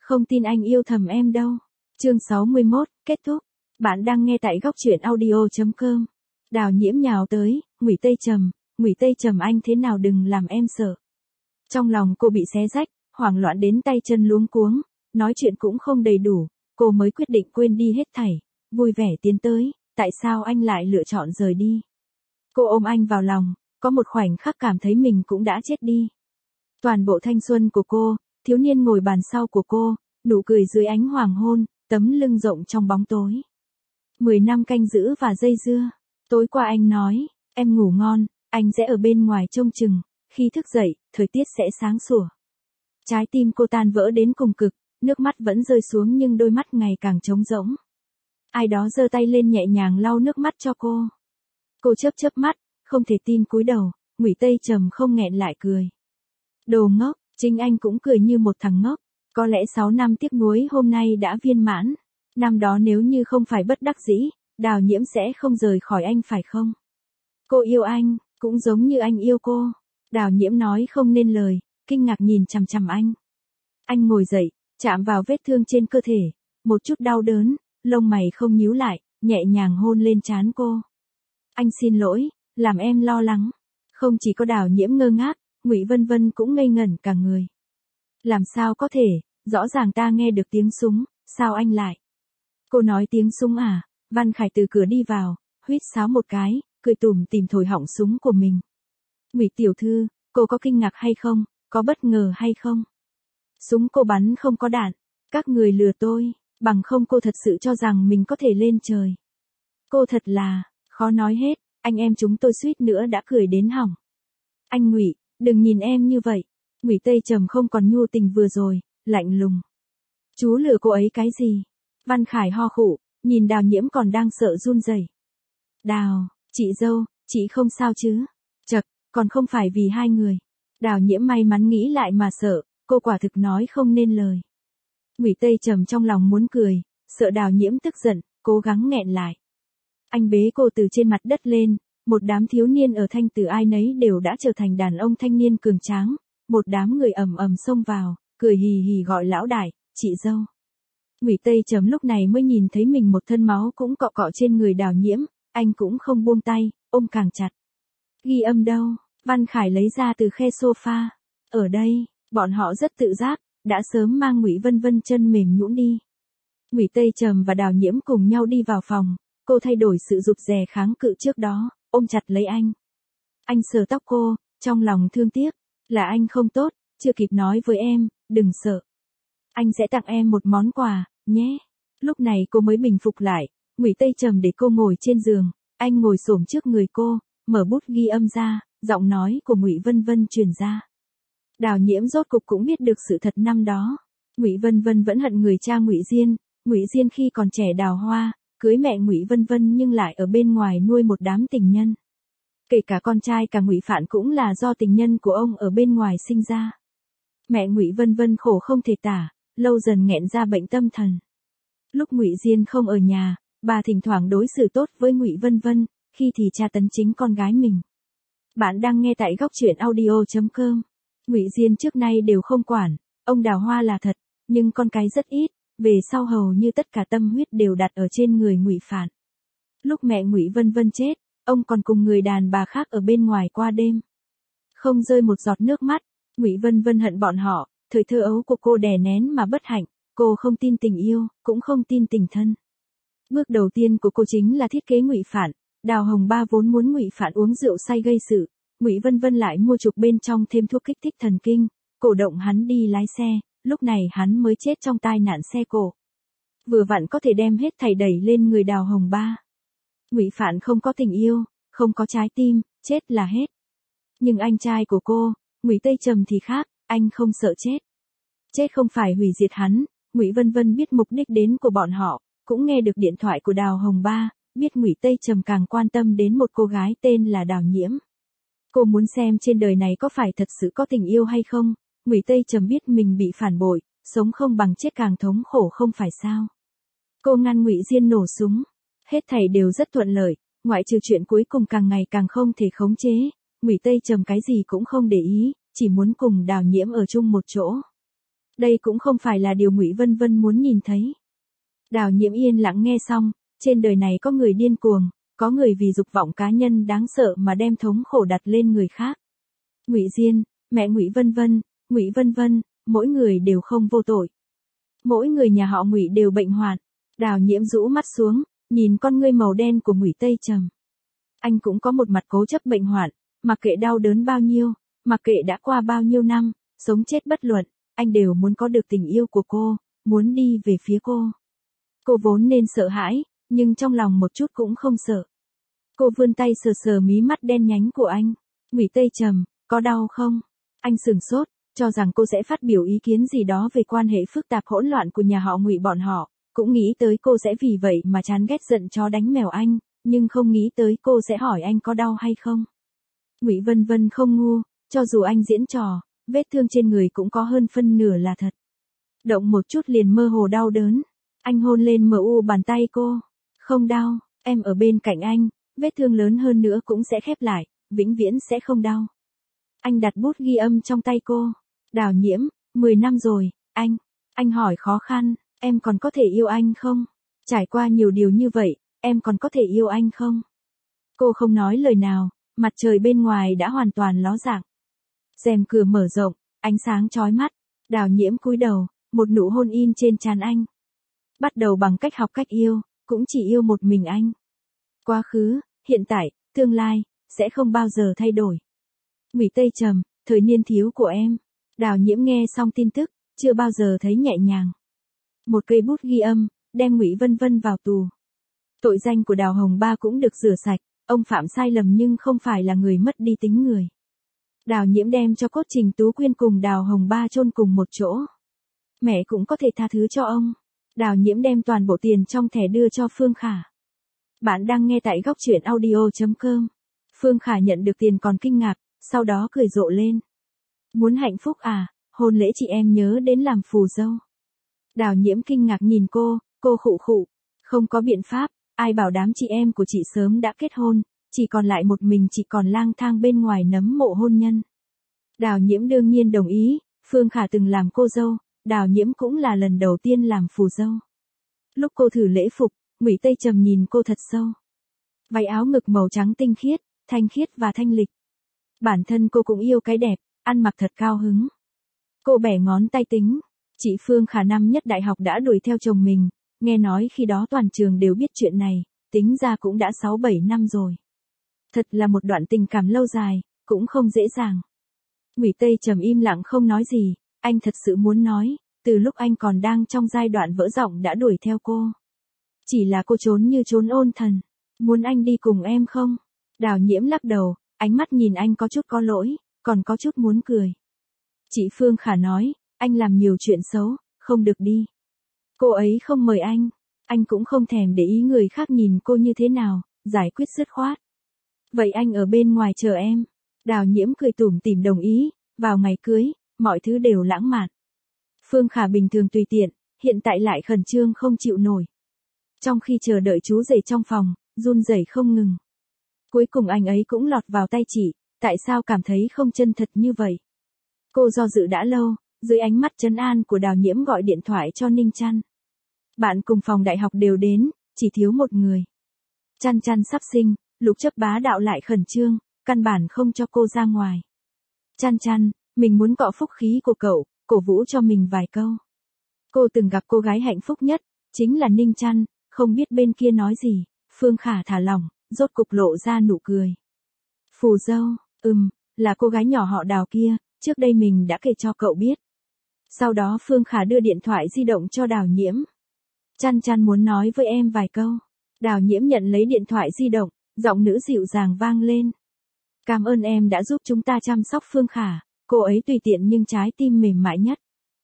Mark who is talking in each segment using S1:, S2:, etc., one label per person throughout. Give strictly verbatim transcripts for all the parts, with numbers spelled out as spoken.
S1: Không tin anh yêu thầm em đâu. Chương sáu mươi mốt, kết thúc. Bạn đang nghe tại góc truyện audio chấm com. Đào Nhiễm nhào tới, Ngụy Tây Trầm, Ngụy Tây Trầm anh thế nào đừng làm em sợ. Trong lòng cô bị xé rách, hoảng loạn đến tay chân luống cuống, nói chuyện cũng không đầy đủ, cô mới quyết định quên đi hết thảy, vui vẻ tiến tới, tại sao anh lại lựa chọn rời đi. Cô ôm anh vào lòng, có một khoảnh khắc cảm thấy mình cũng đã chết đi. Toàn bộ thanh xuân của cô, thiếu niên ngồi bàn sau của cô, nụ cười dưới ánh hoàng hôn, tấm lưng rộng trong bóng tối. Mười năm canh giữ và dây dưa. Tối qua anh nói, em ngủ ngon, anh sẽ ở bên ngoài trông chừng, khi thức dậy, thời tiết sẽ sáng sủa. Trái tim cô tan vỡ đến cùng cực, nước mắt vẫn rơi xuống nhưng đôi mắt ngày càng trống rỗng. Ai đó giơ tay lên nhẹ nhàng lau nước mắt cho cô. Cô chớp chớp mắt, không thể tin cúi đầu, Ngụy Tây Trầm không nghẹn lại cười. Đồ ngốc, chính anh cũng cười như một thằng ngốc. Có lẽ sáu năm tiếc nuối hôm nay đã viên mãn. Năm đó nếu như không phải bất đắc dĩ, Đào Nhiễm sẽ không rời khỏi anh phải không? Cô yêu anh, cũng giống như anh yêu cô. Đào Nhiễm nói không nên lời, kinh ngạc nhìn chằm chằm anh. Anh ngồi dậy, chạm vào vết thương trên cơ thể, một chút đau đớn, lông mày không nhíu lại, nhẹ nhàng hôn lên trán cô. Anh xin lỗi, làm em lo lắng. Không chỉ có Đào Nhiễm ngơ ngác, Ngụy Vân Vân cũng ngây ngẩn cả người. Làm sao có thể, rõ ràng ta nghe được tiếng súng, sao anh lại? Cô nói tiếng súng à? Văn Khải từ cửa đi vào, huýt sáo một cái, cười tủm tỉm thổi họng súng của mình. Ngụy tiểu thư, cô có kinh ngạc hay không, có bất ngờ hay không? Súng cô bắn không có đạn, các người lừa tôi, bằng không cô thật sự cho rằng mình có thể lên trời. Cô thật là, khó nói hết, anh em chúng tôi suýt nữa đã cười đến hỏng. Anh Ngụy, đừng nhìn em như vậy. Ngụy Tây Trầm không còn nhu tình vừa rồi, lạnh lùng. Chú lừa cô ấy cái gì? Văn Khải ho khụ, nhìn Đào Nhiễm còn đang sợ run rẩy. Đào, chị dâu, chị không sao chứ? Chậc, còn không phải vì hai người. Đào Nhiễm may mắn nghĩ lại mà sợ, cô quả thực nói không nên lời. Ngụy Tây Trầm trong lòng muốn cười, sợ Đào Nhiễm tức giận, cố gắng nghẹn lại. Anh bế cô từ trên mặt đất lên, một đám thiếu niên ở Thanh Từ ai nấy đều đã trở thành đàn ông thanh niên cường tráng. Một đám người ầm ầm xông vào, cười hì hì gọi lão đại, chị dâu. Ngụy Tây Trầm lúc này mới nhìn thấy mình một thân máu cũng cọ cọ trên người Đào Nhiễm, anh cũng không buông tay, ôm càng chặt. Ghi âm đâu? Văn Khải lấy ra từ khe sofa. Ở đây, bọn họ rất tự giác, đã sớm mang Ngụy Vân Vân chân mềm nhũn đi. Ngụy Tây Trầm và Đào Nhiễm cùng nhau đi vào phòng, cô thay đổi sự rụt rè kháng cự trước đó, ôm chặt lấy anh. Anh sờ tóc cô, trong lòng thương tiếc. Là anh không tốt, chưa kịp nói với em, đừng sợ. Anh sẽ tặng em một món quà, nhé. Lúc này cô mới bình phục lại, Ngụy Tây Trầm để cô ngồi trên giường, anh ngồi xổm trước người cô, mở bút ghi âm ra, giọng nói của Ngụy Vân Vân truyền ra. Đào Nhiễm rốt cục cũng biết được sự thật năm đó. Ngụy Vân Vân vẫn hận người cha Ngụy Diên, Ngụy Diên khi còn trẻ đào hoa, cưới mẹ Ngụy Vân Vân nhưng lại ở bên ngoài nuôi một đám tình nhân. Kể cả con trai cả Ngụy Phạn cũng là do tình nhân của ông ở bên ngoài sinh ra. Mẹ Ngụy Vân Vân khổ không thể tả, lâu dần nghẹn ra bệnh tâm thần. Lúc Ngụy Diên không ở nhà, bà thỉnh thoảng đối xử tốt với Ngụy Vân Vân, khi thì tra tấn chính con gái mình. Bạn đang nghe tại góc truyện audio chấm com. Ngụy Diên trước nay đều không quản, ông đào hoa là thật, nhưng con cái rất ít, về sau hầu như tất cả tâm huyết đều đặt ở trên người Ngụy Phạn. Lúc mẹ Ngụy Vân Vân chết, ông còn cùng người đàn bà khác ở bên ngoài qua đêm. Không rơi một giọt nước mắt, Ngụy Vân Vân hận bọn họ, thời thơ ấu của cô đè nén mà bất hạnh, cô không tin tình yêu, cũng không tin tình thân. Bước đầu tiên của cô chính là thiết kế Ngụy Phạn, Đào Hồng Ba vốn muốn Ngụy Phạn uống rượu say gây sự, Ngụy Vân Vân lại mua chuộc bên trong thêm thuốc kích thích thần kinh, cổ động hắn đi lái xe, lúc này hắn mới chết trong tai nạn xe cộ. Vừa vặn có thể đem hết thảy đẩy lên người Đào Hồng Ba. Ngụy Phạn không có tình yêu, không có trái tim, chết là hết. Nhưng anh trai của cô, Ngụy Tây Trầm thì khác, anh không sợ chết. Chết không phải hủy diệt hắn, Ngụy Vân Vân biết mục đích đến của bọn họ, cũng nghe được điện thoại của Đào Hồng Ba, biết Ngụy Tây Trầm càng quan tâm đến một cô gái tên là Đào Nhiễm. Cô muốn xem trên đời này có phải thật sự có tình yêu hay không. Ngụy Tây Trầm biết mình bị phản bội, sống không bằng chết càng thống khổ không phải sao. Cô ngăn Ngụy Diên nổ súng. Hết thảy đều rất thuận lợi, ngoại trừ chuyện cuối cùng càng ngày càng không thể khống chế, Ngụy Tây Trầm cái gì cũng không để ý, chỉ muốn cùng Đào Nhiễm ở chung một chỗ. Đây cũng không phải là điều Ngụy Vân Vân muốn nhìn thấy. Đào Nhiễm yên lặng nghe xong, trên đời này có người điên cuồng, có người vì dục vọng cá nhân đáng sợ mà đem thống khổ đặt lên người khác. Ngụy Diên, mẹ Ngụy Vân Vân, Ngụy Vân Vân, mỗi người đều không vô tội. Mỗi người nhà họ Ngụy đều bệnh hoạn. Đào Nhiễm rũ mắt xuống, nhìn con ngươi màu đen của Ngụy Tây Trầm. Anh cũng có một mặt cố chấp bệnh hoạn, mặc kệ đau đớn bao nhiêu, mặc kệ đã qua bao nhiêu năm, sống chết bất luận, anh đều muốn có được tình yêu của cô, muốn đi về phía cô. Cô vốn nên sợ hãi, nhưng trong lòng một chút cũng không sợ. Cô vươn tay sờ sờ mí mắt đen nhánh của anh. Ngụy Tây Trầm, có đau không? Anh sửng sốt, cho rằng cô sẽ phát biểu ý kiến gì đó về quan hệ phức tạp hỗn loạn của nhà họ Ngụy bọn họ, cũng nghĩ tới cô sẽ vì vậy mà chán ghét giận chó đánh mèo anh, nhưng không nghĩ tới cô sẽ hỏi anh có đau hay không. Ngụy Vân Vân không ngu, cho dù anh diễn trò, vết thương trên người cũng có hơn phân nửa là thật. Động một chút liền mơ hồ đau đớn. Anh hôn lên mờ u bàn tay cô. Không đau, em ở bên cạnh anh, vết thương lớn hơn nữa cũng sẽ khép lại, vĩnh viễn sẽ không đau. Anh đặt bút ghi âm trong tay cô. Đào Nhiễm, mười năm rồi, anh. Anh hỏi khó khăn, em còn có thể yêu anh không? Trải qua nhiều điều như vậy, em còn có thể yêu anh không? Cô không nói lời nào, mặt trời bên ngoài đã hoàn toàn ló dạng. Rèm cửa mở rộng, ánh sáng chói mắt. Đào Nhiễm cúi đầu, một nụ hôn in trên trán anh. Bắt đầu bằng cách học cách yêu, cũng chỉ yêu một mình anh. Quá khứ, hiện tại, tương lai, sẽ không bao giờ thay đổi. Ngụy Tây Trầm, thời niên thiếu của em. Đào Nhiễm nghe xong tin tức, chưa bao giờ thấy nhẹ nhàng. Một cây bút ghi âm, đem Ngụy Vân Vân vào tù. Tội danh của Đào Hồng Ba cũng được rửa sạch, ông phạm sai lầm nhưng không phải là người mất đi tính người. Đào Nhiễm đem cho cốt Trình Tú Quyên cùng Đào Hồng Ba chôn cùng một chỗ. Mẹ cũng có thể tha thứ cho ông. Đào Nhiễm đem toàn bộ tiền trong thẻ đưa cho Phương Khả. Bạn đang nghe tại góc truyện audio chấm com. Phương Khả nhận được tiền còn kinh ngạc, sau đó cười rộ lên. Muốn hạnh phúc à, hôn lễ chị em nhớ đến làm phù dâu. Đào Nhiễm kinh ngạc nhìn cô, cô khụ khụ. Không có biện pháp, ai bảo đám chị em của chị sớm đã kết hôn, chỉ còn lại một mình chị còn lang thang bên ngoài nấm mộ hôn nhân. Đào Nhiễm đương nhiên đồng ý, Phương Khả từng làm cô dâu, Đào Nhiễm cũng là lần đầu tiên làm phù dâu. Lúc cô thử lễ phục, Ngụy Tây Trầm nhìn cô thật sâu. Váy áo ngực màu trắng tinh khiết, thanh khiết và thanh lịch. Bản thân cô cũng yêu cái đẹp, ăn mặc thật cao hứng. Cô bẻ ngón tay tính, chị Phương Khả năm nhất đại học đã đuổi theo chồng mình, nghe nói khi đó toàn trường đều biết chuyện này, tính ra cũng đã sáu bảy năm rồi. Thật là một đoạn tình cảm lâu dài, cũng không dễ dàng. Ngụy Tây Trầm im lặng không nói gì, anh thật sự muốn nói, từ lúc anh còn đang trong giai đoạn vỡ giọng đã đuổi theo cô. Chỉ là cô trốn như trốn ôn thần, muốn anh đi cùng em không? Đào Nhiễm lắc đầu, ánh mắt nhìn anh có chút có lỗi, còn có chút muốn cười. Chị Phương Khả nói, anh làm nhiều chuyện xấu, không được đi. Cô ấy không mời anh, anh cũng không thèm để ý người khác nhìn cô như thế nào, giải quyết dứt khoát. Vậy anh ở bên ngoài chờ em. Đào Nhiễm cười tủm tỉm đồng ý, vào ngày cưới, mọi thứ đều lãng mạn. Phương Khả bình thường tùy tiện, hiện tại lại khẩn trương không chịu nổi. Trong khi chờ đợi chú rể trong phòng, run rẩy không ngừng. Cuối cùng anh ấy cũng lọt vào tay chị, tại sao cảm thấy không chân thật như vậy? Cô do dự đã lâu, dưới ánh mắt trấn an của Đào Nhiễm gọi điện thoại cho Ninh Chăn. Bạn cùng phòng đại học đều đến, chỉ thiếu một người. Chăn Chăn sắp sinh, Lục Chấp bá đạo lại khẩn trương, căn bản không cho cô ra ngoài. Chăn Chăn, mình muốn cọ phúc khí của cậu, cổ vũ cho mình vài câu. Cô từng gặp cô gái hạnh phúc nhất, chính là Ninh Chăn, không biết bên kia nói gì, Phương Khả thả lỏng, rốt cục lộ ra nụ cười. Phù dâu, ừm, là cô gái nhỏ họ Đào kia, trước đây mình đã kể cho cậu biết. Sau đó Phương Khả đưa điện thoại di động cho Đào Nhiễm. Chăn Chăn muốn nói với em vài câu. Đào Nhiễm nhận lấy điện thoại di động, giọng nữ dịu dàng vang lên. Cảm ơn em đã giúp chúng ta chăm sóc Phương Khả, cô ấy tùy tiện nhưng trái tim mềm mại nhất.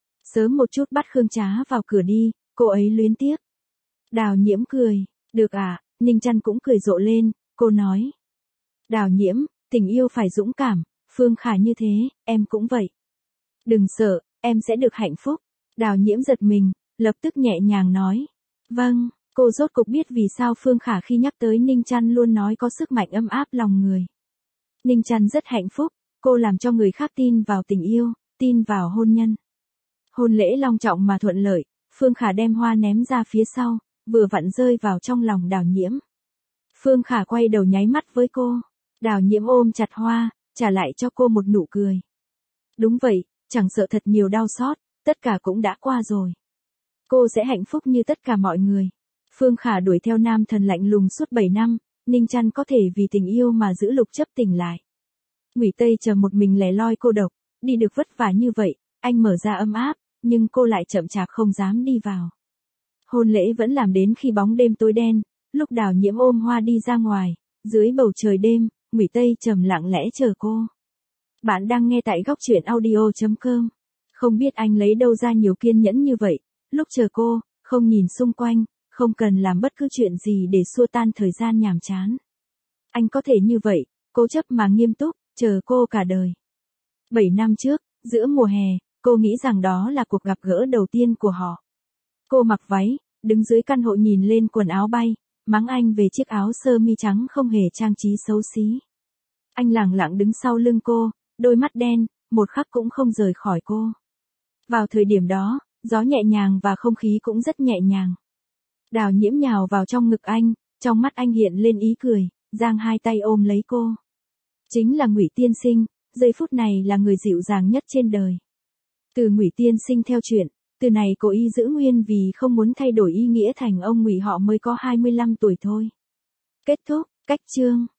S1: Sớm một chút bắt Khương Trá vào cửa đi, cô ấy luyến tiếc. Đào Nhiễm cười, được à, Ninh Chăn cũng cười rộ lên, cô nói. Đào Nhiễm, tình yêu phải dũng cảm, Phương Khả như thế, em cũng vậy. Đừng sợ, em sẽ được hạnh phúc. Đào Nhiễm giật mình, lập tức nhẹ nhàng nói. Vâng, cô rốt cục biết vì sao Phương Khả khi nhắc tới Ninh Chăn luôn nói có sức mạnh ấm áp lòng người. Ninh Chăn rất hạnh phúc, cô làm cho người khác tin vào tình yêu, tin vào hôn nhân. Hôn lễ long trọng mà thuận lợi, Phương Khả đem hoa ném ra phía sau, vừa vặn rơi vào trong lòng Đào Nhiễm. Phương Khả quay đầu nháy mắt với cô. Đào Nhiễm ôm chặt hoa, trả lại cho cô một nụ cười. Đúng vậy, chẳng sợ thật nhiều đau xót, tất cả cũng đã qua rồi. Cô sẽ hạnh phúc như tất cả mọi người. Phương Khả đuổi theo nam thần lạnh lùng suốt bảy năm, Ninh Chăn có thể vì tình yêu mà giữ Lục Chấp tỉnh lại. Ngụy Tây chờ một mình lẻ loi cô độc, đi được vất vả như vậy, anh mở ra ấm áp, nhưng cô lại chậm chạp không dám đi vào. Hôn lễ vẫn làm đến khi bóng đêm tối đen, lúc Đào Nhiễm ôm hoa đi ra ngoài, dưới bầu trời đêm, Ngụy Tây trầm lặng lẽ chờ cô. Bạn đang nghe tại góc truyện audio chấm com. Không biết anh lấy đâu ra nhiều kiên nhẫn như vậy, lúc chờ cô, không nhìn xung quanh, không cần làm bất cứ chuyện gì để xua tan thời gian nhàm chán. Anh có thể như vậy, cố chấp mà nghiêm túc, chờ cô cả đời. Bảy năm trước, giữa mùa hè, cô nghĩ rằng đó là cuộc gặp gỡ đầu tiên của họ. Cô mặc váy, đứng dưới căn hộ nhìn lên quần áo bay, mắng anh về chiếc áo sơ mi trắng không hề trang trí xấu xí. Anh lẳng lặng đứng sau lưng cô, đôi mắt đen, một khắc cũng không rời khỏi cô. Vào thời điểm đó, gió nhẹ nhàng và không khí cũng rất nhẹ nhàng. Đào Nhiễm nhào vào trong ngực anh, trong mắt anh hiện lên ý cười, giang hai tay ôm lấy cô. Chính là Ngụy tiên sinh, giây phút này là người dịu dàng nhất trên đời. Từ Ngụy tiên sinh theo chuyện, từ này cô y giữ nguyên vì không muốn thay đổi ý nghĩa thành ông Ngụy họ mới có hai mươi lăm tuổi thôi. Kết thúc, cách chương.